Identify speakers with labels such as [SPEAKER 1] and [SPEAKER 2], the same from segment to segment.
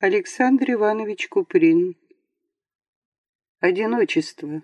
[SPEAKER 1] Александр Иванович Куприн. Одиночество.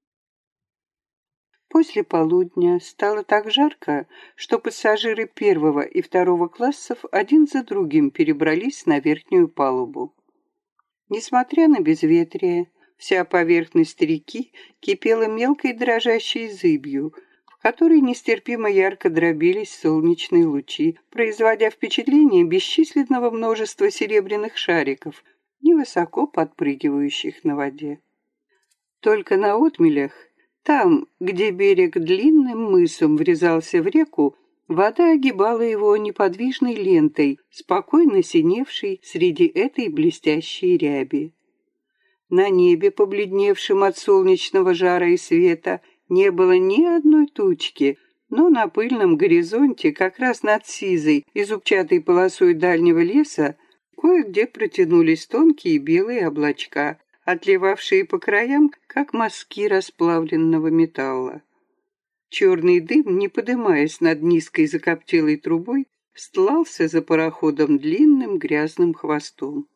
[SPEAKER 1] После полудня стало так жарко, что пассажиры первого и второго классов один за другим перебрались на верхнюю палубу. Несмотря на безветрие, вся поверхность реки кипела мелкой дрожащей зыбью, в которой нестерпимо ярко дробились солнечные лучи, производя впечатление бесчисленного множества серебряных шариков, невысоко подпрыгивающих на воде. Только на отмелях, там, где берег длинным мысом врезался в реку, вода огибала его неподвижной лентой, спокойно синевшей среди этой блестящей ряби. На небе, побледневшем от солнечного жара и света, не было ни одной тучки, но на пыльном горизонте, как раз над сизой и зубчатой полосой дальнего леса, кое-где протянулись тонкие белые облачка, отливавшие по краям, как мазки расплавленного металла. Черный дым, не подымаясь над низкой закоптелой трубой, стлался за пароходом длинным грязным хвостом.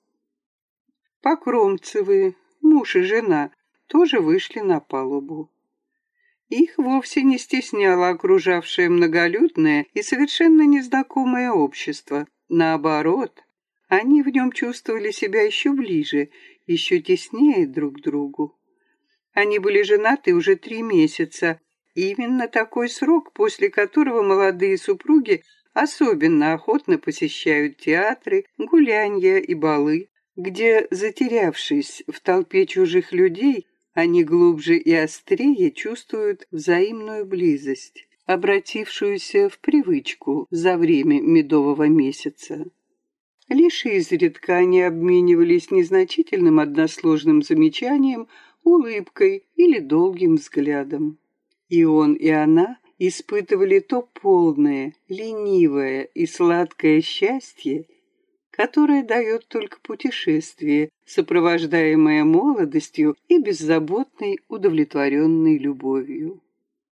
[SPEAKER 1] Покромцевы, муж и жена, тоже вышли на палубу. Их вовсе не стесняло окружавшее многолюдное и совершенно незнакомое общество. Наоборот, они в нем чувствовали себя еще ближе, еще теснее друг к другу. Они были женаты уже 3 месяца, именно такой срок, после которого молодые супруги особенно охотно посещают театры, гулянья и балы, где, затерявшись в толпе чужих людей, они глубже и острее чувствуют взаимную близость, обратившуюся в привычку за время медового месяца. Лишь изредка они обменивались незначительным односложным замечанием, улыбкой или долгим взглядом. И он, и она испытывали то полное, ленивое и сладкое счастье, которое дает только путешествие, сопровождаемое молодостью и беззаботной, удовлетворенной любовью.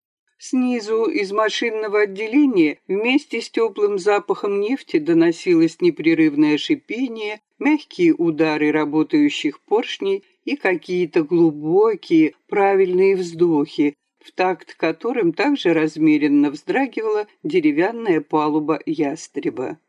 [SPEAKER 1] Снизу из машинного отделения вместе с теплым запахом нефти доносилось непрерывное шипение, мягкие удары работающих поршней и какие-то глубокие, правильные вздохи, в такт которым также размеренно вздрагивала деревянная палуба ястреба.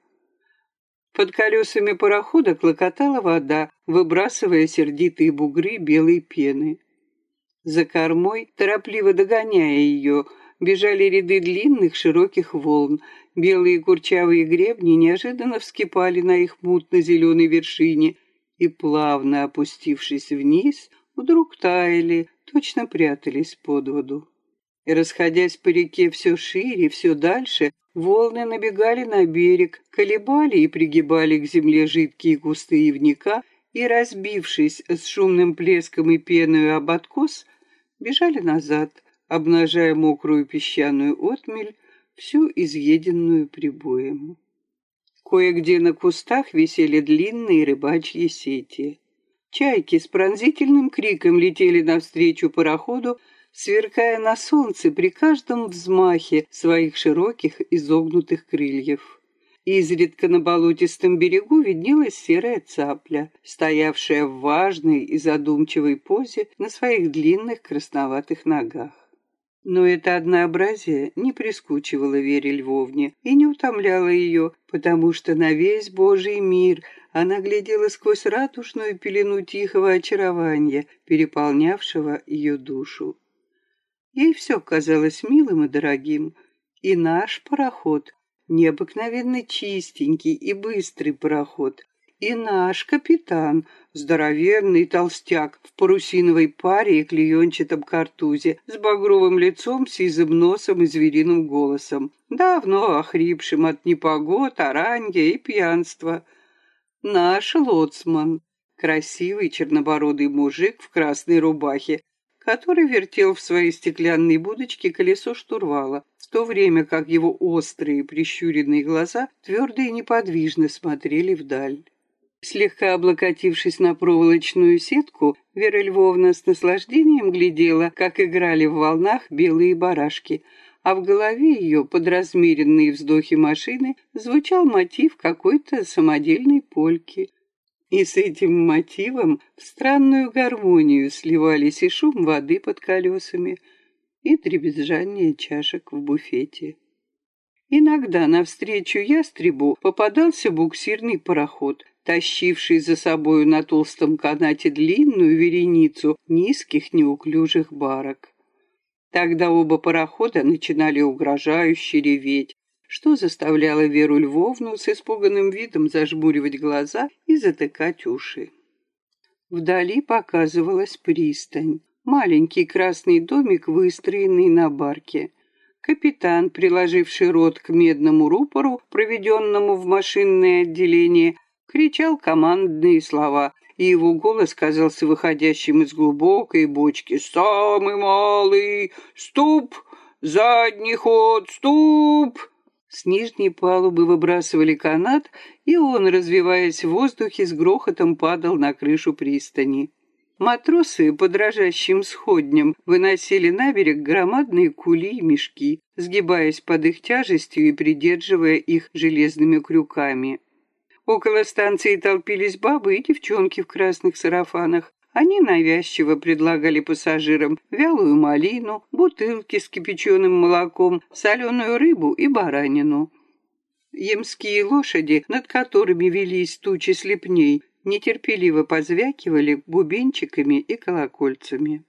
[SPEAKER 1] Под колесами парохода клокотала вода, выбрасывая сердитые бугры белой пены. За кормой, торопливо догоняя ее, бежали ряды длинных широких волн. Белые курчавые гребни неожиданно вскипали на их мутно-зеленой вершине и, плавно опустившись вниз, вдруг таяли, точно прятались под воду. И, расходясь по реке все шире, все дальше, волны набегали на берег, колебали и пригибали к земле жидкие кусты ивника и, разбившись с шумным плеском и пеною об откос, бежали назад, обнажая мокрую песчаную отмель, всю изъеденную прибоем. Кое-где на кустах висели длинные рыбачьи сети. Чайки с пронзительным криком летели навстречу пароходу, сверкая на солнце при каждом взмахе своих широких изогнутых крыльев. Изредка на болотистом берегу виднелась серая цапля, стоявшая в важной и задумчивой позе на своих длинных красноватых ногах. Но это однообразие не прискучивало Вере Львовне и не утомляло ее, потому что на весь Божий мир она глядела сквозь радужную пелену тихого очарования, переполнявшего ее душу. Ей все казалось милым и дорогим, и наш пароход, необыкновенно чистенький и быстрый пароход, и наш капитан, здоровенный толстяк в парусиновой паре и клеенчатом картузе, с багровым лицом, сизым носом и звериным голосом, давно охрипшим от непогод, оранья и пьянства. Наш лоцман, красивый чернобородый мужик в красной рубахе, который вертел в своей стеклянной будочке колесо штурвала, в то время как его острые прищуренные глаза твердо и неподвижно смотрели вдаль. Слегка облокотившись на проволочную сетку, Вера Львовна с наслаждением глядела, как играли в волнах белые барашки, а в голове ее, под размеренные вздохи машины, звучал мотив какой-то самодельной польки. И с этим мотивом в странную гармонию сливались и шум воды под колесами, и дребезжание чашек в буфете. Иногда навстречу ястребу попадался буксирный пароход, тащивший за собою на толстом канате длинную вереницу низких неуклюжих барок. Тогда оба парохода начинали угрожающе реветь, что заставляло Веру Львовну с испуганным видом зажмуривать глаза и затыкать уши. Вдали показывалась пристань, маленький красный домик, выстроенный на барке. Капитан, приложивший рот к медному рупору, проведенному в машинное отделение, кричал командные слова, и его голос казался выходящим из глубокой бочки. «Самый малый! Ступ! Задний ход! Ступ!» С нижней палубы выбрасывали канат, и он, развиваясь в воздухе, с грохотом падал на крышу пристани. Матросы по дрожащим сходням выносили на берег громадные кули и мешки, сгибаясь под их тяжестью и придерживая их железными крюками. Около станции толпились бабы и девчонки в красных сарафанах. Они навязчиво предлагали пассажирам вялую малину, бутылки с кипяченым молоком, соленую рыбу и баранину. Ямские лошади, над которыми велись тучи слепней, нетерпеливо позвякивали бубенчиками и колокольцами.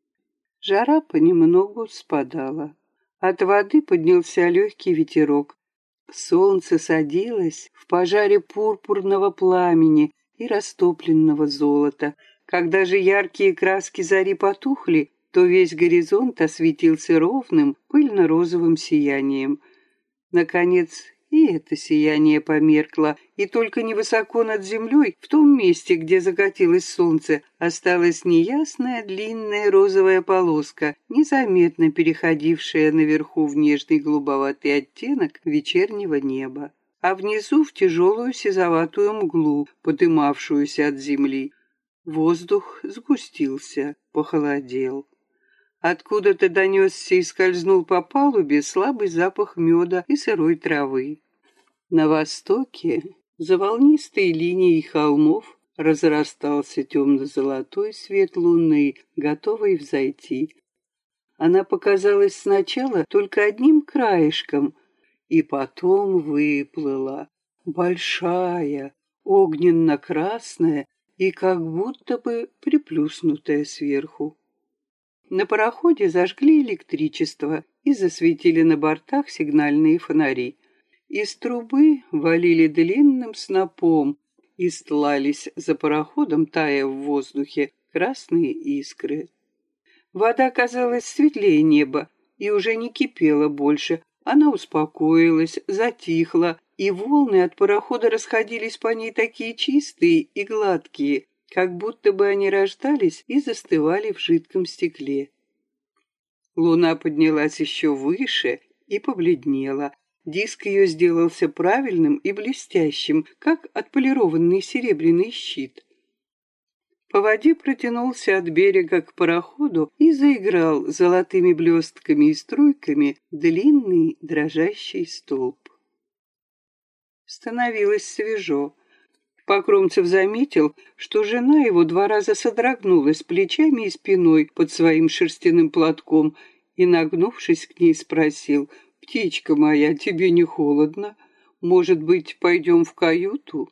[SPEAKER 1] Жара понемногу спадала. От воды поднялся легкий ветерок. Солнце садилось в пожаре пурпурного пламени и растопленного золота. Когда же яркие краски зари потухли, то весь горизонт осветился ровным, пыльно-розовым сиянием. Наконец, и это сияние померкло, и только невысоко над землей, в том месте, где закатилось солнце, осталась неясная длинная розовая полоска, незаметно переходившая наверху в нежный голубоватый оттенок вечернего неба, а внизу в тяжелую сизоватую мглу, подымавшуюся от земли. Воздух сгустился, похолодел. Откуда-то донесся и скользнул по палубе слабый запах меда и сырой травы. На востоке, за волнистой линией холмов, разрастался темно-золотой свет луны, готовый взойти. Она показалась сначала только одним краешком, и потом выплыла, большая, огненно-красная и как будто бы приплюснутая сверху. На пароходе зажгли электричество и засветили на бортах сигнальные фонари. Из трубы валили длинным снопом и стлались за пароходом, тая в воздухе, красные искры. Вода казалась светлее неба и уже не кипела больше. Она успокоилась, затихла, и волны от парохода расходились по ней такие чистые и гладкие, как будто бы они рождались и застывали в жидком стекле. Луна поднялась еще выше и побледнела. Диск ее сделался правильным и блестящим, как отполированный серебряный щит. По воде протянулся от берега к пароходу и заиграл золотыми блестками и струйками длинный дрожащий столб. Становилось свежо. Покромцев заметил, что жена его 2 раза содрогнулась плечами и спиной под своим шерстяным платком и, нагнувшись к ней, спросил: «Птичка моя, тебе не холодно? Может быть, пойдем в каюту?»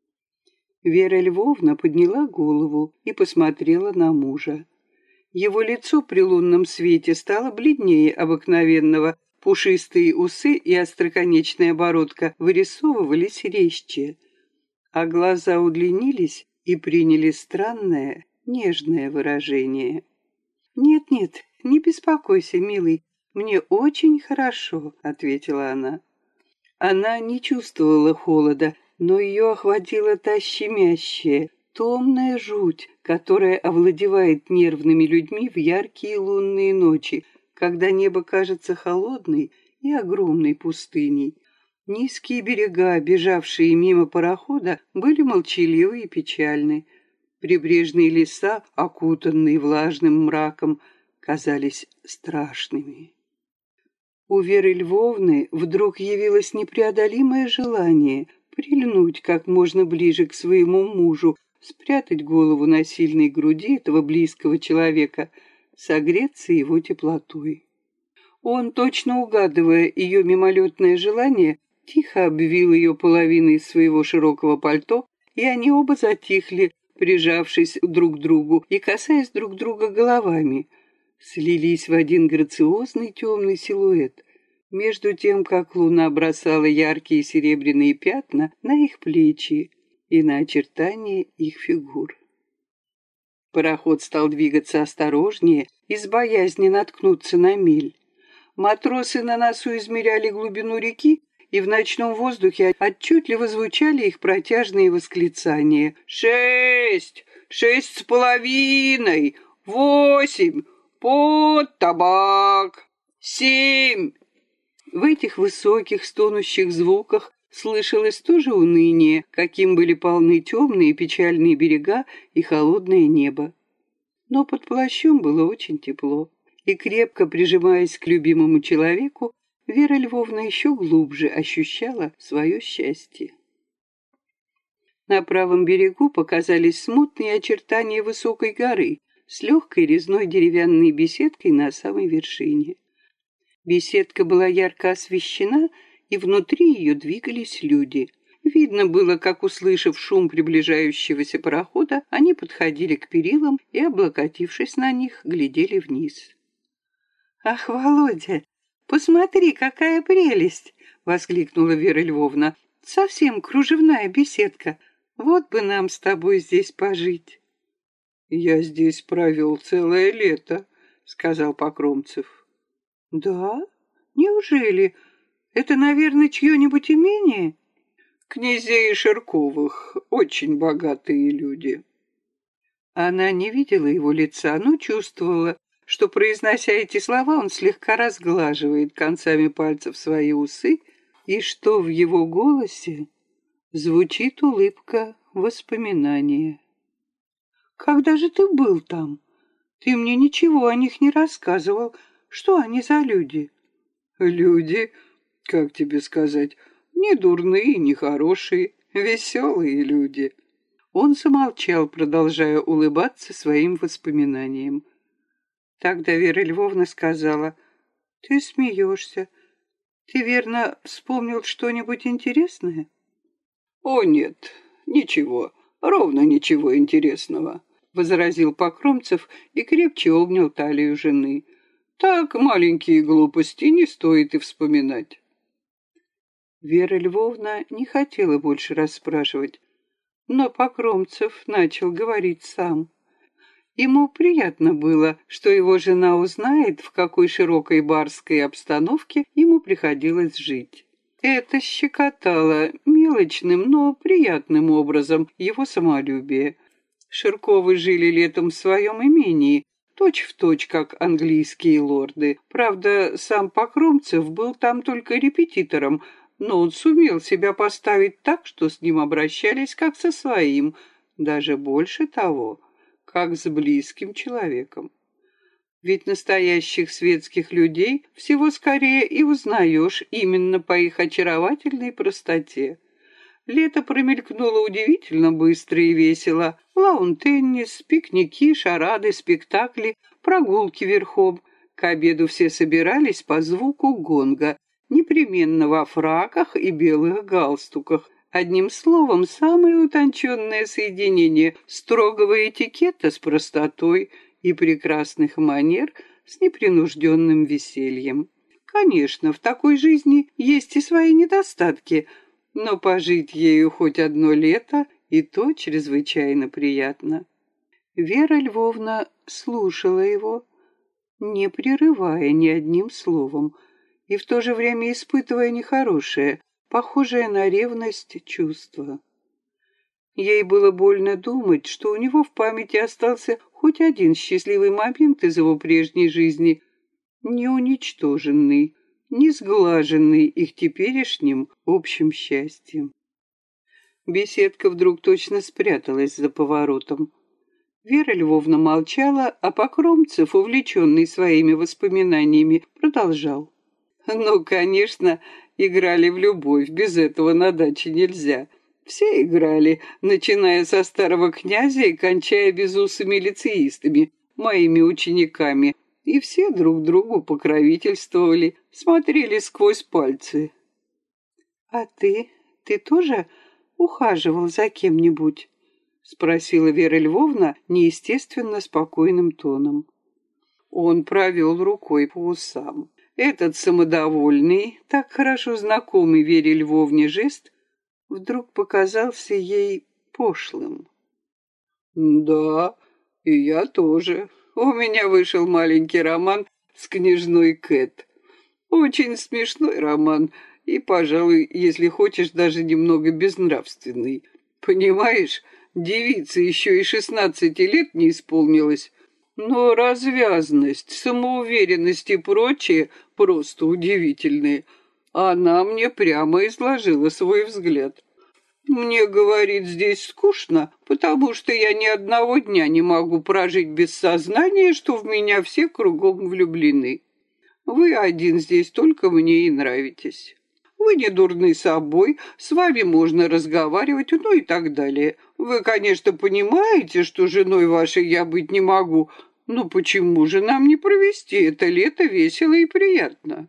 [SPEAKER 1] Вера Львовна подняла голову и посмотрела на мужа. Его лицо при лунном свете стало бледнее обыкновенного, пушистые усы и остроконечная бородка вырисовывались резче, а глаза удлинились и приняли странное, нежное выражение. «Нет-нет, не беспокойся, милый, мне очень хорошо», — ответила она. Она не чувствовала холода, но ее охватила та щемящая, томная жуть, которая овладевает нервными людьми в яркие лунные ночи, когда небо кажется холодной и огромной пустыней. Низкие берега, бежавшие мимо парохода, были молчаливы и печальны. Прибрежные леса, окутанные влажным мраком, казались страшными. У Веры Львовны вдруг явилось непреодолимое желание прильнуть как можно ближе к своему мужу, спрятать голову на сильной груди этого близкого человека, согреться его теплотой. Он, точно угадывая ее мимолетное желание, тихо обвил ее половиной своего широкого пальто, и они оба затихли, прижавшись друг к другу и касаясь друг друга головами, слились в один грациозный темный силуэт, между тем, как луна бросала яркие серебряные пятна на их плечи и на очертания их фигур. Пароход стал двигаться осторожнее, из боязни наткнуться на мель. Матросы на носу измеряли глубину реки, и в ночном воздухе отчетливо звучали их протяжные восклицания. 6! 6,5! 8! Под табак! 7! В этих высоких, стонущих звуках слышалось то же уныние, каким были полны темные печальные берега и холодное небо. Но под плащом было очень тепло, и, крепко прижимаясь к любимому человеку, Вера Львовна еще глубже ощущала свое счастье. На правом берегу показались смутные очертания высокой горы с легкой резной деревянной беседкой на самой вершине. Беседка была ярко освещена, и внутри ее двигались люди. Видно было, как, услышав шум приближающегося парохода, они подходили к перилам и, облокотившись на них, глядели вниз. «Ах, Володя, посмотри, какая прелесть!» — воскликнула Вера Львовна. «Совсем кружевная беседка. Вот бы нам с тобой здесь пожить». «Я здесь провел целое лето», — сказал Покромцев. «Да? Неужели? Это, наверное, чье-нибудь имение?» «Князей Ширковых, очень богатые люди». Она не видела его лица, но чувствовала, что, произнося эти слова, он слегка разглаживает концами пальцев свои усы, и что в его голосе звучит улыбка воспоминания. «Когда же ты был там? Ты мне ничего о них не рассказывал. Что они за люди?» «Люди, как тебе сказать, не дурные, не хорошие, веселые люди». Он замолчал, продолжая улыбаться своим воспоминаниям. Тогда Вера Львовна сказала: «Ты смеешься. Ты, верно, вспомнил что-нибудь интересное?» «О, нет, ничего, ровно ничего интересного», — возразил Покромцев и крепче обнял талию жены. «Так маленькие глупости не стоит и вспоминать». Вера Львовна не хотела больше расспрашивать, но Покромцев начал говорить сам. Ему приятно было, что его жена узнает, в какой широкой барской обстановке ему приходилось жить. Это щекотало мелочным, но приятным образом его самолюбие. Ширковы жили летом в своем имении, точь-в-точь, как английские лорды. Правда, сам Покромцев был там только репетитором, но он сумел себя поставить так, что с ним обращались как со своим, даже больше того, как с близким человеком. Ведь настоящих светских людей всего скорее и узнаешь именно по их очаровательной простоте. Лето промелькнуло удивительно быстро и весело. Лаун-теннис, пикники, шарады, спектакли, прогулки верхом. К обеду все собирались по звуку гонга, непременно во фраках и белых галстуках. Одним словом, самое утонченное соединение строгого этикета с простотой и прекрасных манер с непринужденным весельем. Конечно, в такой жизни есть и свои недостатки, но пожить ею хоть одно лето и то чрезвычайно приятно. Вера Львовна слушала его, не прерывая ни одним словом, и в то же время испытывая нехорошее, похожее на ревность чувство. Ей было больно думать, что у него в памяти остался хоть один счастливый момент из его прежней жизни, не уничтоженный, не сглаженный их теперешним общим счастьем. Беседка вдруг точно спряталась за поворотом. Вера Львовна молчала, а Покромцев, увлеченный своими воспоминаниями, продолжал. Ну, конечно, играли в любовь, без этого на даче нельзя. Все играли, начиная со старого князя и кончая безусыми лицеистами, моими учениками. И все друг другу покровительствовали, смотрели сквозь пальцы. «А ты? Ты тоже ухаживал за кем-нибудь?» — спросила Вера Львовна неестественно спокойным тоном. Он провел рукой по усам. Этот самодовольный, так хорошо знакомый Вере Львовне жест вдруг показался ей пошлым. «Да, и я тоже. У меня вышел маленький роман с княжной Кэт. Очень смешной роман и, пожалуй, если хочешь, даже немного безнравственный. Понимаешь, девице еще и 16 лет не исполнилось, но развязность, самоуверенность и прочее просто удивительные. Она мне прямо изложила свой взгляд. Мне, говорит, здесь скучно, потому что я ни одного дня не могу прожить без сознания, что в меня все кругом влюблены. Вы один здесь только мне и нравитесь. Вы не дурны собой, с вами можно разговаривать, ну и так далее. Вы, конечно, понимаете, что женой вашей я быть не могу, но почему же нам не провести это лето весело и приятно?»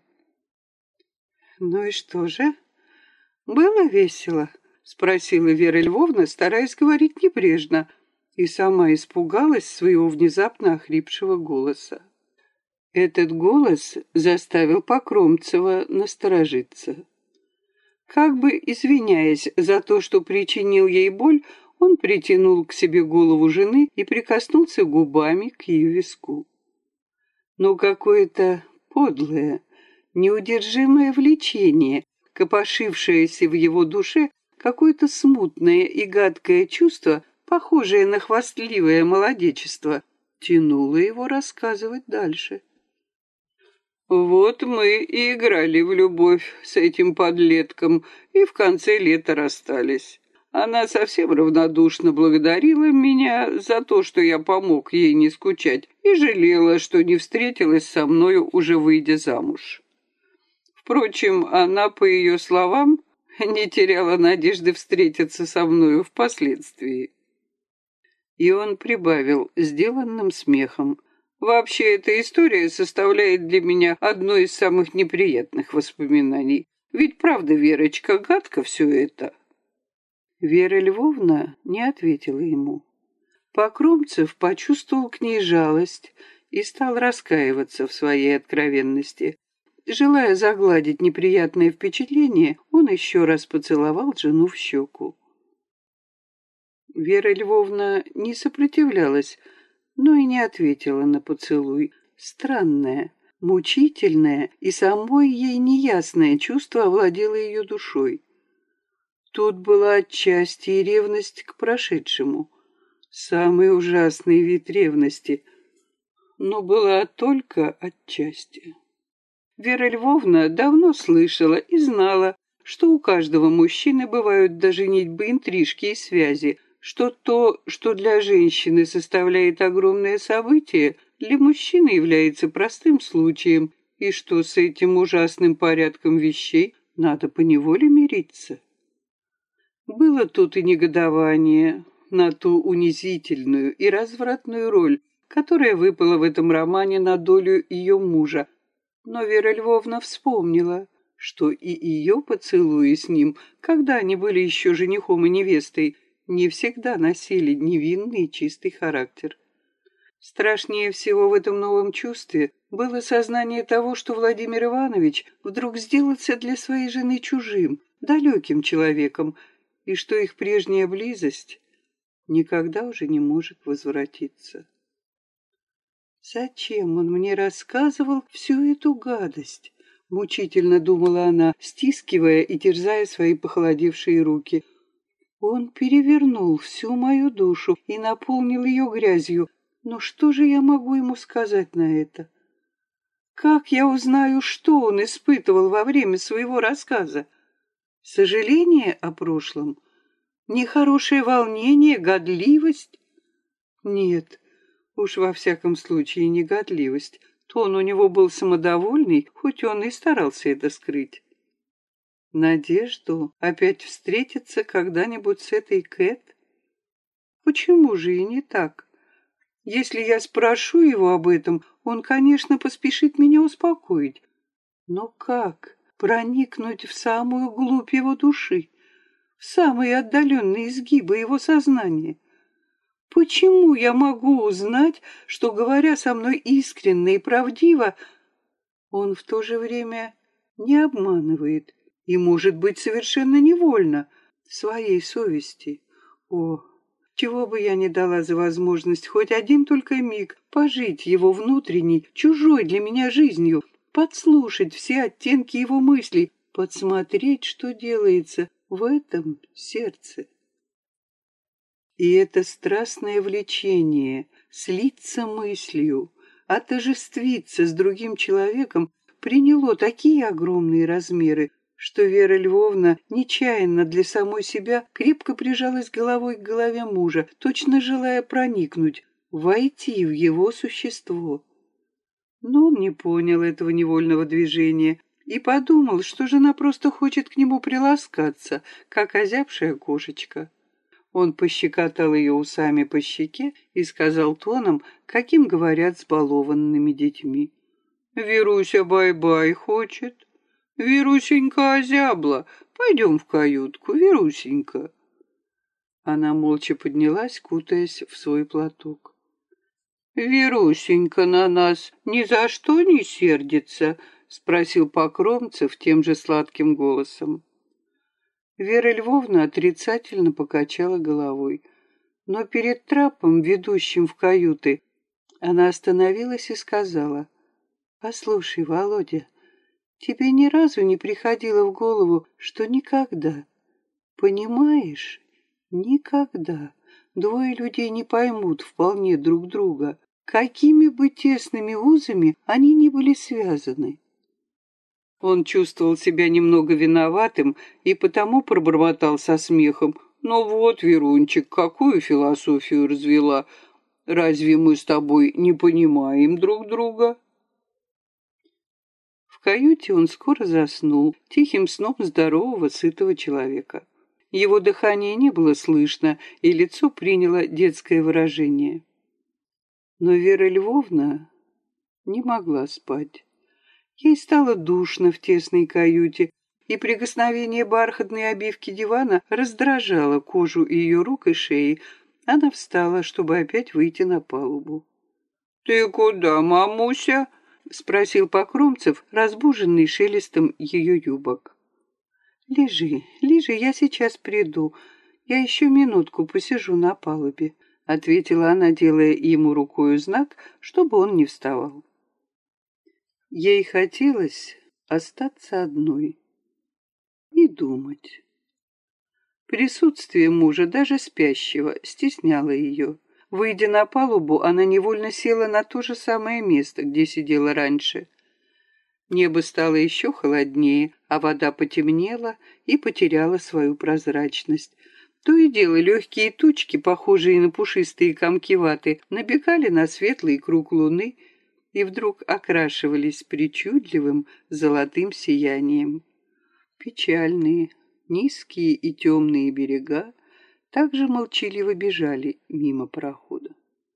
[SPEAKER 1] «Ну и что же? Было весело?» — спросила Вера Львовна, стараясь говорить небрежно, и сама испугалась своего внезапно охрипшего голоса. Этот голос заставил Покромцева насторожиться. Как бы извиняясь за то, что причинил ей боль, он притянул к себе голову жены и прикоснулся губами к ее виску. Но какое-то подлое, неудержимое влечение, копошившееся в его душе, какое-то смутное и гадкое чувство, похожее на хвастливое молодечество, тянуло его рассказывать дальше. «Вот мы и играли в любовь с этим подлетком, и в конце лета расстались. Она совсем равнодушно благодарила меня за то, что я помог ей не скучать, и жалела, что не встретилась со мною, уже выйдя замуж. Впрочем, она, по ее словам, не теряла надежды встретиться со мною впоследствии». И он прибавил сделанным смехом: «Вообще, эта история составляет для меня одно из самых неприятных воспоминаний. Ведь правда, Верочка, гадко все это». Вера Львовна не ответила ему. Покромцев почувствовал к ней жалость и стал раскаиваться в своей откровенности. Желая загладить неприятное впечатление, он еще раз поцеловал жену в щеку. Вера Львовна не сопротивлялась, но и не ответила на поцелуй. Странное, мучительное и самой ей неясное чувство овладело ее душой. Тут была отчасти и ревность к прошедшему, самый ужасный вид ревности, но была только отчасти. Вера Львовна давно слышала и знала, что у каждого мужчины бывают до женитьбы интрижки и связи, что то, что для женщины составляет огромное событие, для мужчины является простым случаем, и что с этим ужасным порядком вещей надо поневоле мириться. Было тут и негодование на ту унизительную и развратную роль, которая выпала в этом романе на долю ее мужа, но Вера Львовна вспомнила, что и ее поцелуи с ним, когда они были еще женихом и невестой, не всегда носили невинный и чистый характер. Страшнее всего в этом новом чувстве было сознание того, что Владимир Иванович вдруг сделался для своей жены чужим, далеким человеком, и что их прежняя близость никогда уже не может возвратиться. «Зачем он мне рассказывал всю эту гадость?» — мучительно думала она, стискивая и терзая свои похолодевшие руки. «Он перевернул всю мою душу и наполнил ее грязью. Но что же я могу ему сказать на это? Как я узнаю, что он испытывал во время своего рассказа? Сожаление о прошлом? Нехорошее волнение, годливость? Нет, уж во всяком случае не годливость, Тон у него был самодовольный, хоть он и старался это скрыть. Надежду опять встретиться когда-нибудь с этой Кэт? Почему же и не так? Если я спрошу его об этом, он, конечно, поспешит меня успокоить. Но как проникнуть в самую глубь его души, в самые отдаленные изгибы его сознания? Почему я могу узнать, что, говоря со мной искренне и правдиво, он в то же время не обманывает и, может быть, совершенно невольно своей совести? О, чего бы я не дала за возможность хоть один только миг пожить его внутренней, чужой для меня жизнью, подслушать все оттенки его мыслей, подсмотреть, что делается в этом сердце. И это страстное влечение слиться мыслью, отождествиться с другим человеком приняло такие огромные размеры, что Вера Львовна нечаянно для самой себя крепко прижалась головой к голове мужа, точно желая проникнуть, войти в его существо. Но он не понял этого невольного движения и подумал, что жена просто хочет к нему приласкаться, как озябшая кошечка. Он пощекотал ее усами по щеке и сказал тоном, каким говорят с балованными детьми: «Веруся бай-бай хочет. Верусенька озябла. Пойдем в каютку, Верусенька». Она молча поднялась, кутаясь в свой платок. «Верусенька на нас ни за что не сердится?» — спросил Покромцев тем же сладким голосом. Вера Львовна отрицательно покачала головой, но перед трапом, ведущим в каюты, она остановилась и сказала: «Послушай, Володя, тебе ни разу не приходило в голову, что никогда, понимаешь, никогда двое людей не поймут вполне друг друга, какими бы тесными узами они ни были связаны?» Он чувствовал себя немного виноватым и потому пробормотал со смехом: «Ну вот, Верунчик, какую философию развела! Разве мы с тобой не понимаем друг друга?» В каюте он скоро заснул, тихим сном здорового, сытого человека. Его дыхание не было слышно, и лицо приняло детское выражение. Но Вера Львовна не могла спать. Ей стало душно в тесной каюте, и прикосновение бархатной обивки дивана раздражало кожу ее рук и шеи. Она встала, чтобы опять выйти на палубу. «Ты куда, мамуся?» — спросил Покромцев, разбуженный шелестом ее юбок. «Лежи, лежи, я сейчас приду. Я еще минутку посижу на палубе», — ответила она, делая ему рукою знак, чтобы он не вставал. Ей хотелось остаться одной и думать. Присутствие мужа, даже спящего, стесняло ее. Выйдя на палубу, она невольно села на то же самое место, где сидела раньше. Небо стало еще холоднее, а вода потемнела и потеряла свою прозрачность. То и дело легкие тучки, похожие на пушистые комки ваты, набегали на светлый круг луны и вдруг окрашивались причудливым золотым сиянием. Печальные, низкие и темные берега также молчаливо бежали мимо парохода.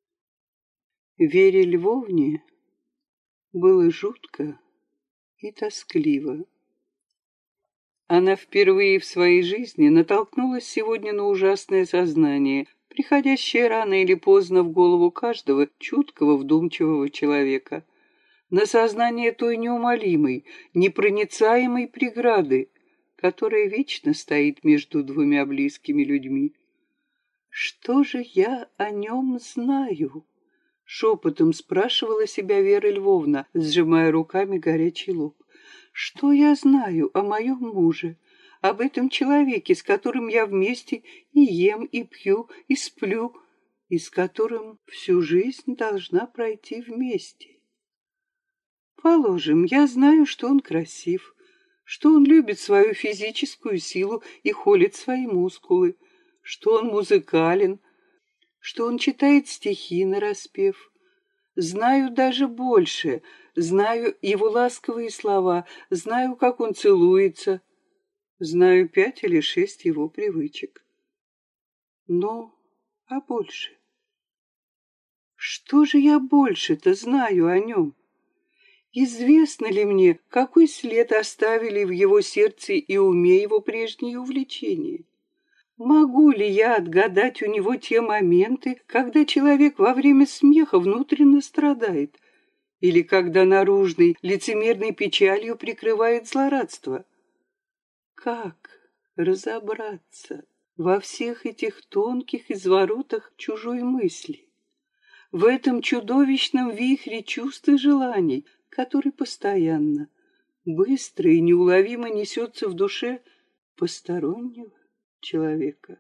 [SPEAKER 1] Вере Львовне было жутко и тоскливо. Она впервые в своей жизни натолкнулась сегодня на ужасное сознание, приходящее рано или поздно в голову каждого чуткого, вдумчивого человека. На сознание той неумолимой, непроницаемой преграды, которая вечно стоит между двумя близкими людьми. «Что же я о нем знаю?» — шепотом спрашивала себя Вера Львовна, сжимая руками горячий лоб. «Что я знаю о моем муже, об этом человеке, с которым я вместе и ем, и пью, и сплю, и с которым всю жизнь должна пройти вместе? Положим, я знаю, что он красив, что он любит свою физическую силу и холит свои мускулы, что он музыкален, что он читает стихи нараспев. Знаю даже больше, знаю его ласковые слова, знаю, как он целуется, знаю 5 или 6 его привычек. Но, а больше? Что же я больше-то знаю о нем? Известно ли мне, какой след оставили в его сердце и уме его прежние увлечения? Могу ли я отгадать у него те моменты, когда человек во время смеха внутренне страдает, или когда наружной лицемерной печалью прикрывает злорадство? Как разобраться во всех этих тонких изворотах чужой мысли, в этом чудовищном вихре чувств и желаний, который постоянно, быстро и неуловимо несется в душе постороннего человека?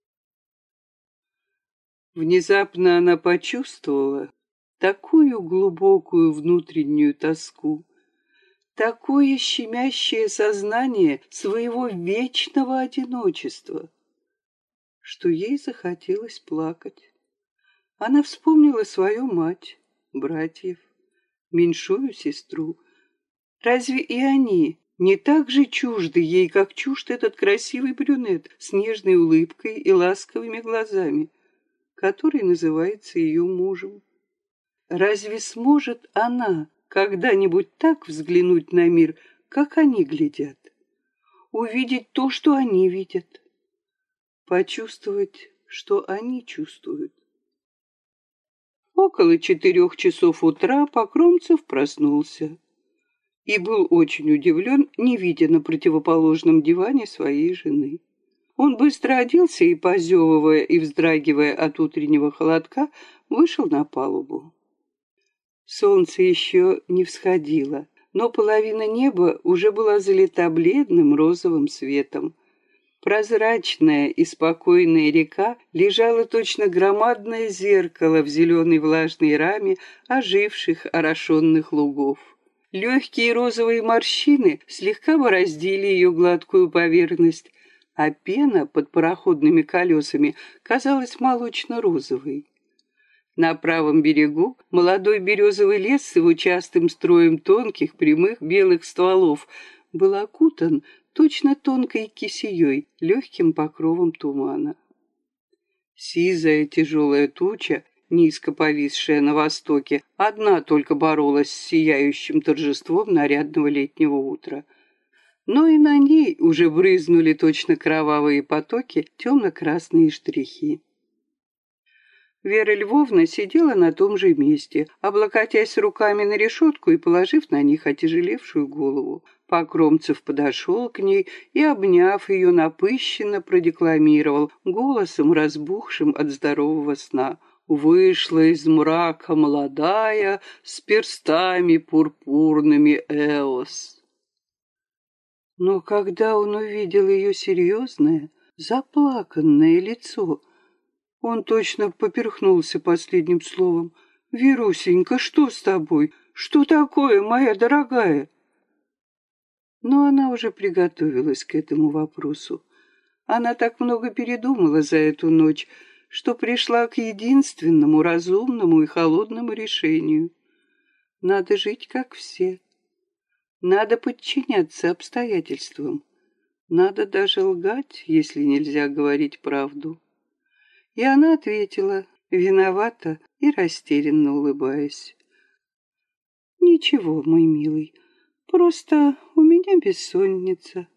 [SPEAKER 1] Внезапно она почувствовала такую глубокую внутреннюю тоску, такое щемящее сознание своего вечного одиночества, что ей захотелось плакать. Она вспомнила свою мать, братьев, меньшую сестру. Разве и они не так же чужды ей, как чужд этот красивый брюнет с нежной улыбкой и ласковыми глазами, который называется ее мужем? Разве сможет она когда-нибудь так взглянуть на мир, как они глядят? Увидеть то, что они видят? Почувствовать, что они чувствуют? Около 4 часов утра Покромцев проснулся и был очень удивлен, не видя на противоположном диване своей жены. Он быстро оделся и, позевывая и вздрагивая от утреннего холодка, вышел на палубу. Солнце еще не всходило, но половина неба уже была залита бледным розовым светом. Прозрачная и спокойная река лежала точно громадное зеркало в зеленой влажной раме оживших, орошенных лугов. Легкие розовые морщины слегка бороздили ее гладкую поверхность, а пена под пароходными колесами казалась молочно-розовой. На правом берегу молодой березовый лес с его частым строем тонких, прямых белых стволов был окутан точно тонкой кисеей, легким покровом тумана. Сизая тяжелая туча, низко повисшая на востоке, одна только боролась с сияющим торжеством нарядного летнего утра. Но и на ней уже брызнули точно кровавые потоки темно-красные штрихи. Вера Львовна сидела на том же месте, облокотясь руками на решетку и положив на них отяжелевшую голову. Покромцев подошел к ней и, обняв ее, напыщенно продекламировал, голосом разбухшим от здорового сна. «Вышла из мрака молодая, с перстами пурпурными Эос». Но когда он увидел ее серьезное, заплаканное лицо, он точно поперхнулся последним словом. «Верусенька, что с тобой? Что такое, моя дорогая?» Но она уже приготовилась к этому вопросу. Она так много передумала за эту ночь, что пришла к единственному разумному и холодному решению. Надо жить, как все. Надо подчиняться обстоятельствам. Надо даже лгать, если нельзя говорить правду. И она ответила, виновата и растерянно улыбаясь. «Ничего, мой милый, просто у меня бессонница».